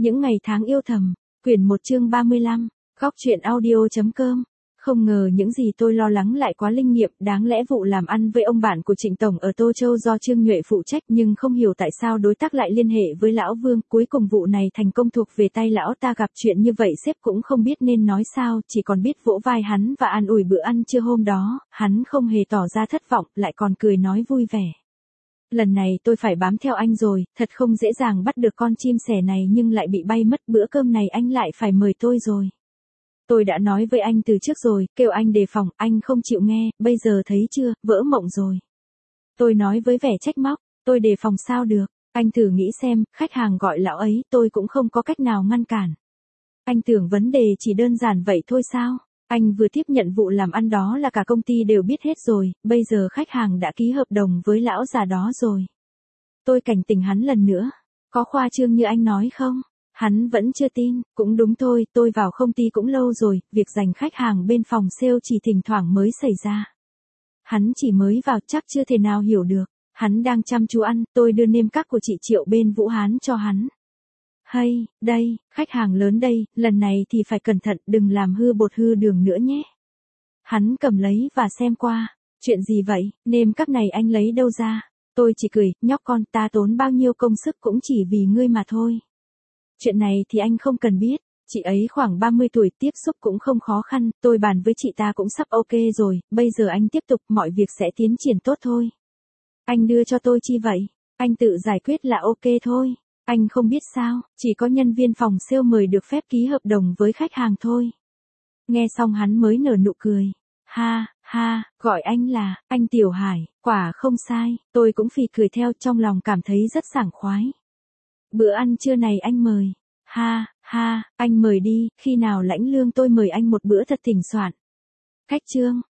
Những ngày tháng yêu thầm, quyển 1 chương 35, góc truyện audio.com. Không ngờ những gì tôi lo lắng lại quá linh nghiệm, đáng lẽ vụ làm ăn với ông bạn của Trịnh Tổng ở Tô Châu do Trương Nhuệ phụ trách, nhưng không hiểu tại sao đối tác lại liên hệ với Lão Vương, cuối cùng vụ này thành công thuộc về tay lão ta. Gặp chuyện như vậy sếp cũng không biết nên nói sao, chỉ còn biết vỗ vai hắn và an ủi. Bữa ăn trưa hôm đó, hắn không hề tỏ ra thất vọng, lại còn cười nói vui vẻ. Lần này tôi phải bám theo anh rồi, thật không dễ dàng bắt được con chim sẻ này nhưng lại bị bay mất. Bữa cơm này anh lại phải mời tôi rồi. Tôi đã nói với anh từ trước rồi, kêu anh đề phòng, anh không chịu nghe, bây giờ thấy chưa, vỡ mộng rồi. Tôi nói với vẻ trách móc, tôi đề phòng sao được, anh thử nghĩ xem, khách hàng gọi lão ấy, tôi cũng không có cách nào ngăn cản. Anh tưởng vấn đề chỉ đơn giản vậy thôi sao? Anh vừa tiếp nhận vụ làm ăn đó là cả công ty đều biết hết rồi, bây giờ khách hàng đã ký hợp đồng với lão già đó rồi. Tôi cảnh tỉnh hắn lần nữa, có khoa trương như anh nói không? Hắn vẫn chưa tin, cũng đúng thôi, tôi vào công ty cũng lâu rồi, việc giành khách hàng bên phòng sale chỉ thỉnh thoảng mới xảy ra. Hắn chỉ mới vào chắc chưa thể nào hiểu được, hắn đang chăm chú ăn, tôi đưa nêm các của chị Triệu bên Vũ Hán cho hắn. Hay, đây, khách hàng lớn đây, lần này thì phải cẩn thận, đừng làm hư bột hư đường nữa nhé. Hắn cầm lấy và xem qua, chuyện gì vậy, nêm các này anh lấy đâu ra? Tôi chỉ cười, nhóc con, ta tốn bao nhiêu công sức cũng chỉ vì ngươi mà thôi. Chuyện này thì anh không cần biết, chị ấy khoảng 30 tuổi, tiếp xúc cũng không khó khăn, tôi bàn với chị ta cũng sắp ok rồi, bây giờ anh tiếp tục, mọi việc sẽ tiến triển tốt thôi. Anh đưa cho tôi chi vậy? Anh tự giải quyết là ok thôi. Anh không biết sao, chỉ có nhân viên phòng sale mời được phép ký hợp đồng với khách hàng thôi. Nghe xong hắn mới nở nụ cười. Ha, ha, gọi anh là, anh Tiểu Hải, quả không sai, tôi cũng phì cười theo, trong lòng cảm thấy rất sảng khoái. Bữa ăn trưa này anh mời. Ha, ha, anh mời đi, khi nào lãnh lương tôi mời anh một bữa thật thỉnh soạn. Cách chương.